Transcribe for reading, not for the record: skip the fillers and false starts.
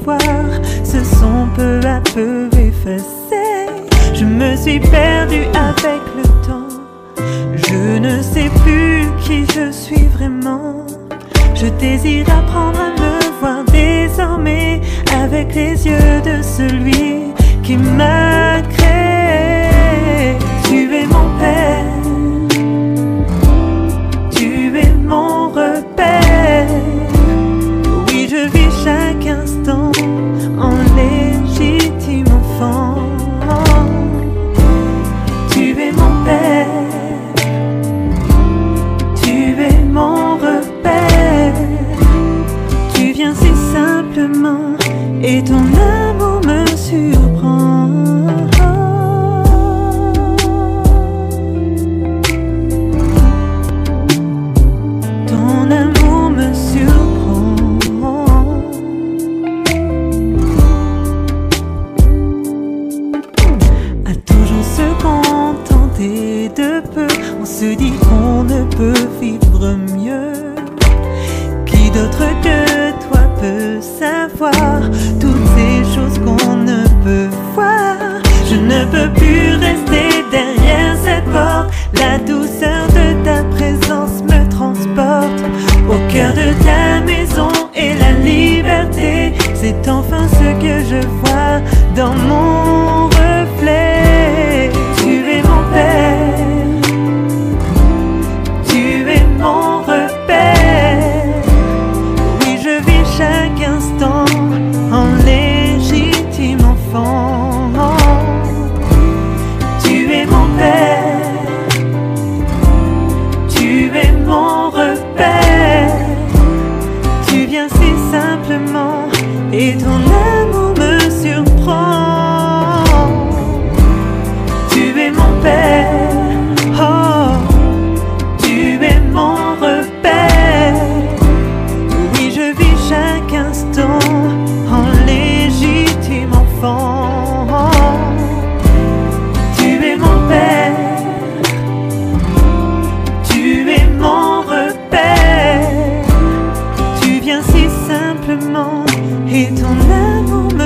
voir se sont peu à peu effacés. Je me suis perdue avec le temps. Je ne sais plus qui je suis vraiment. Je désire apprendre à me voir désormais avec les yeux de celui qui m'a créé. Tu es mon Père, tu es mon repère. Oui, je vis chaque instant en légitime enfant. Tu es mon Père, tu es mon repère. Tu viens si simplement et ton amour me surprend. Ton amour me surprend. À toujours se contenter de peu, on se dit qu'on ne peut vivre mieux. Qui d'autre que toi peut savoir toutes ces choses qu'on ne peut voir? Je ne peux plus rester derrière cette porte. La douceur de ta présence me transporte au cœur de ta maison, et la liberté, c'est enfin ce que je vois dans mon reflet. Tu es mon Père, tu es mon repère. Oui, je vis chaque instant en légitime enfant. Tu es mon Père, tu es mon repère. Tu viens si simplement et ton amour me surprend. Tu es mon Père, oh, tu es mon repère. Oui, je vis chaque instant en légitime enfant. Tu es mon Père, tu es mon repère. Tu viens si simplement et ton amour me